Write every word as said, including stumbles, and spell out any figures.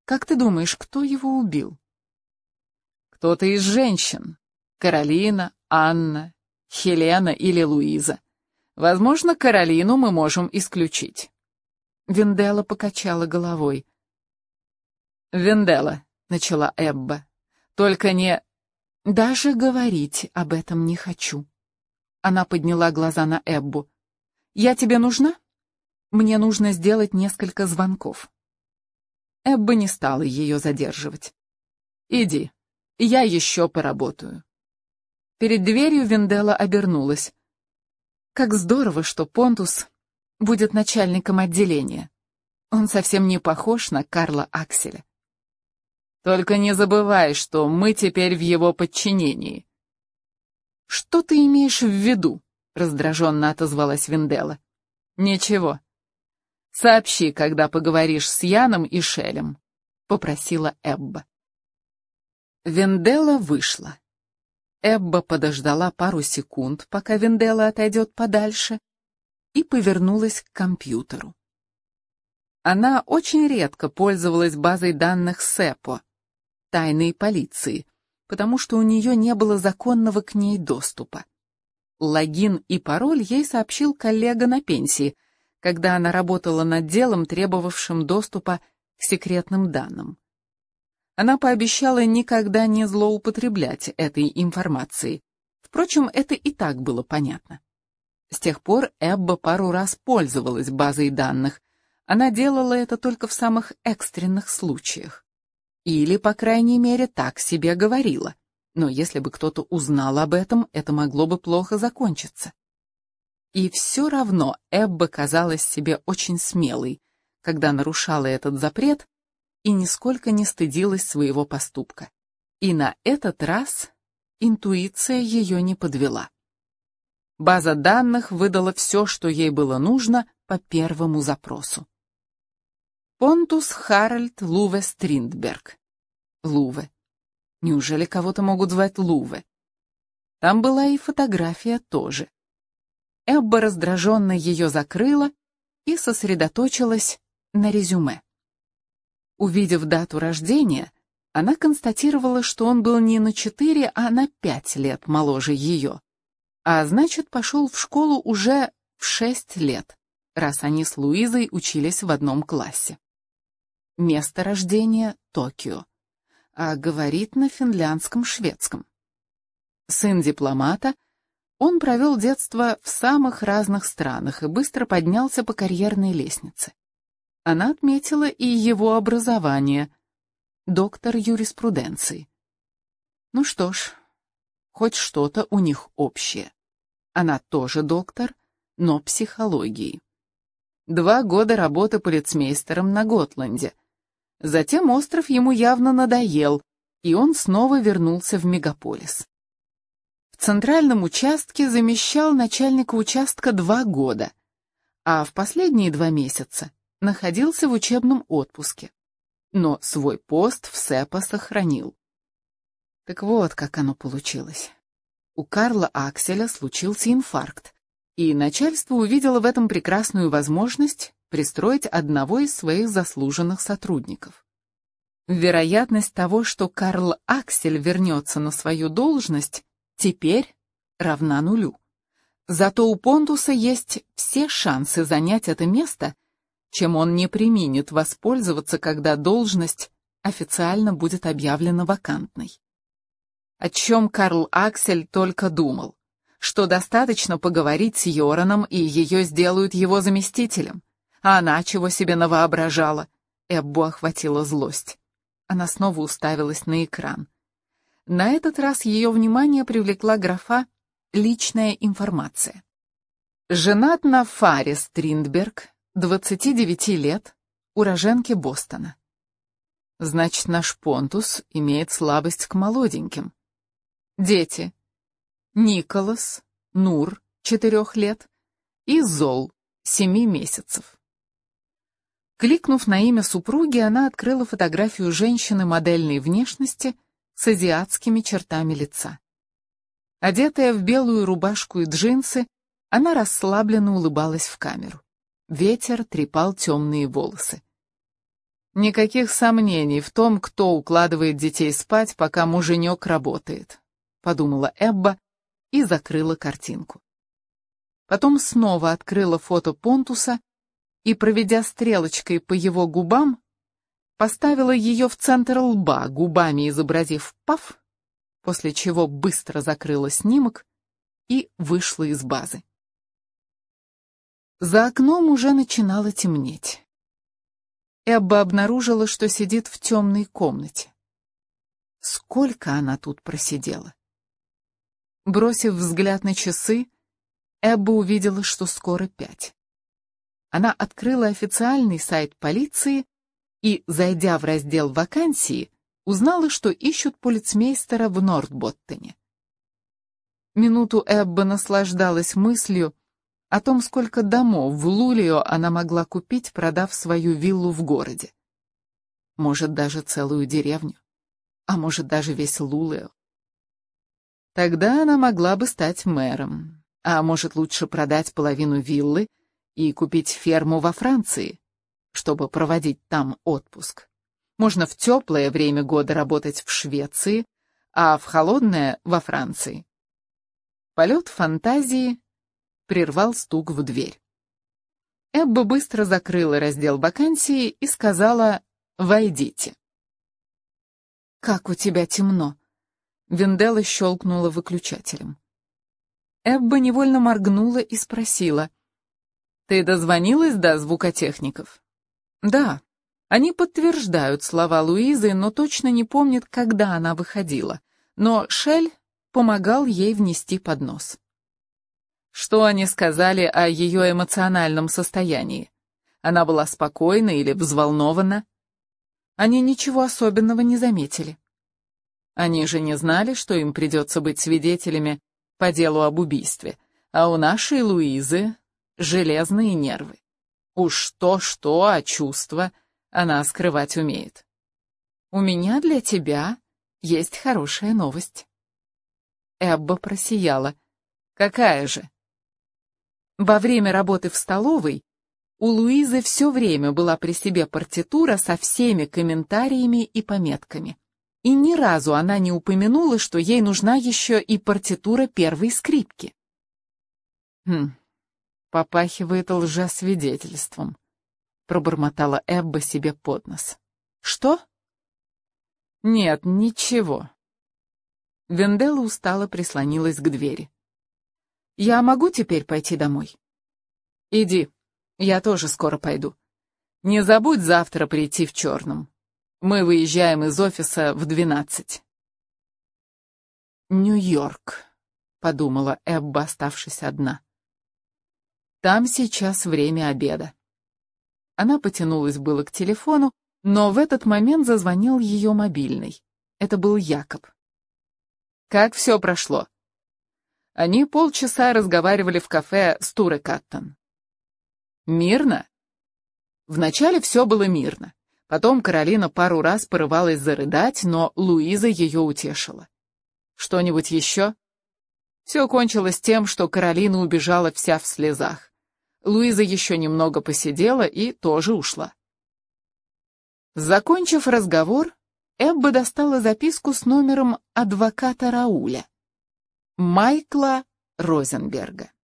Как ты думаешь, кто его убил? Кто-то из женщин. Каролина, Анна, Хелена или Луиза. Возможно, Каролину мы можем исключить. Венделла покачала головой. «Венделла», — начала Эбба, — «только не...» «Даже говорить об этом не хочу». Она подняла глаза на Эббу. «Я тебе нужна? Мне нужно сделать несколько звонков». Эбба не стала ее задерживать. «Иди, я еще поработаю». Перед дверью Венделла обернулась. «Как здорово, что Понтус будет начальником отделения. Он совсем не похож на Карла Акселя». «Только не забывай, что мы теперь в его подчинении». «Что ты имеешь в виду?» — раздраженно отозвалась Венделла. «Ничего. Сообщи, когда поговоришь с Яном и Шелем», — попросила Эбба. Венделла вышла. Эбба подождала пару секунд, пока Венделла отойдет подальше, и повернулась к компьютеру. Она очень редко пользовалась базой данных Сэпо, тайной полиции, потому что у нее не было законного к ней доступа. Логин и пароль ей сообщил коллега на пенсии, когда она работала над делом, требовавшим доступа к секретным данным. Она пообещала никогда не злоупотреблять этой информацией. Впрочем, это и так было понятно. С тех пор Эбба пару раз пользовалась базой данных. Она делала это только в самых экстренных случаях. Или, по крайней мере, так себе говорила. Но если бы кто-то узнал об этом, это могло бы плохо закончиться. И все равно Эбба казалась себе очень смелой, когда нарушала этот запрет, и нисколько не стыдилась своего поступка. И на этот раз интуиция ее не подвела. База данных выдала все, что ей было нужно по первому запросу. Понтус Харальд Луве Стриндберг. Луве. Неужели кого-то могут звать Луве? Там была и фотография тоже. Эбба раздраженно ее закрыла и сосредоточилась на резюме. Увидев дату рождения, она констатировала, что он был не на четыре, а на пять лет моложе ее. А значит, пошел в школу уже в шесть лет, раз они с Луизой учились в одном классе. Место рождения — Токио, а говорит на финляндском-шведском. Сын дипломата, он провел детство в самых разных странах и быстро поднялся по карьерной лестнице. Она отметила и его образование, доктор юриспруденции. Ну что ж, хоть что-то у них общее. Она тоже доктор, но психологии. Два года работы полицмейстером на Готланде. Затем остров ему явно надоел, и он снова вернулся в мегаполис. В центральном участке замещал начальника участка два года, а в последние два месяца находился в учебном отпуске, но свой пост в Сэпо сохранил. Так вот, как оно получилось. У Карла Акселя случился инфаркт, и начальство увидело в этом прекрасную возможность пристроить одного из своих заслуженных сотрудников. Вероятность того, что Карл Аксель вернется на свою должность, теперь равна нулю. Зато у Понтуса есть все шансы занять это место, чем он не преминет воспользоваться, когда должность официально будет объявлена вакантной. О чем Карл Аксель только думал, что достаточно поговорить с Йораном, и ее сделают его заместителем. А она чего себе навоображала? Эббу охватила злость. Она снова уставилась на экран. На этот раз ее внимание привлекла графа «Личная информация». Женат на Фаре Стриндберг, двадцати девяти лет, уроженке Бостона. Значит, наш Понтус имеет слабость к молоденьким. Дети. Николас, Нур, четырех лет, и Зол, семи месяцев. Кликнув на имя супруги, она открыла фотографию женщины модельной внешности с азиатскими чертами лица. Одетая в белую рубашку и джинсы, она расслабленно улыбалась в камеру. Ветер трепал темные волосы. Никаких сомнений в том, кто укладывает детей спать, пока муженек работает, подумала Эбба и закрыла картинку. Потом снова открыла фото Понтуса и, проведя стрелочкой по его губам, поставила ее в центр лба, губами изобразив паф, после чего быстро закрыла снимок и вышла из базы. За окном уже начинало темнеть. Эбба обнаружила, что сидит в темной комнате. Сколько она тут просидела? Бросив взгляд на часы, Эбба увидела, что скоро пять. Она открыла официальный сайт полиции и, зайдя в раздел «Вакансии», узнала, что ищут полицмейстера в Нортботтене. Минуту Эбба наслаждалась мыслью о том, сколько домов в Лулио она могла купить, продав свою виллу в городе. Может, даже целую деревню, а может, даже весь Лулио. Тогда она могла бы стать мэром, а может, лучше продать половину виллы и купить ферму во Франции, чтобы проводить там отпуск. Можно в теплое время года работать в Швеции, а в холодное — во Франции. Полет фантазии прервал стук в дверь. Эбба быстро закрыла раздел вакансии и сказала: «Войдите». «Как у тебя темно», — Венделла щелкнула выключателем. Эбба невольно моргнула и спросила: «Ты дозвонилась до звукотехников?» «Да». Они подтверждают слова Луизы, но точно не помнят, когда она выходила. Но Шель помогал ей внести поднос. Что они сказали о ее эмоциональном состоянии? Она была спокойна или взволнована? Они ничего особенного не заметили. Они же не знали, что им придется быть свидетелями по делу об убийстве, а у нашей Луизы железные нервы. Уж то-что, а чувства она скрывать умеет. «У меня для тебя есть хорошая новость». Эбба просияла. «Какая же?» Во время работы в столовой у Луизы все время была при себе партитура со всеми комментариями и пометками. И ни разу она не упомянула, что ей нужна еще и партитура первой скрипки. «Хм, попахивает лжесвидетельством», — пробормотала Эбба себе под нос. «Что?» «Нет, ничего». Венделла устало прислонилась к двери. «Я могу теперь пойти домой?» «Иди, я тоже скоро пойду. Не забудь завтра прийти в черном. Мы выезжаем из офиса в двенадцать». «Нью-Йорк», — подумала Эбба, оставшись одна. «Там сейчас время обеда». Она потянулась было к телефону, но в этот момент зазвонил ее мобильный. Это был Якоб. «Как все прошло?» Они полчаса разговаривали в кафе с Туре Каттон. «Мирно?» Вначале все было мирно. Потом Каролина пару раз порывалась зарыдать, но Луиза ее утешила. «Что-нибудь еще?» Все кончилось тем, что Каролина убежала вся в слезах. Луиза еще немного посидела и тоже ушла. Закончив разговор, Эбба достала записку с номером адвоката Рауля, Майкла Розенберга.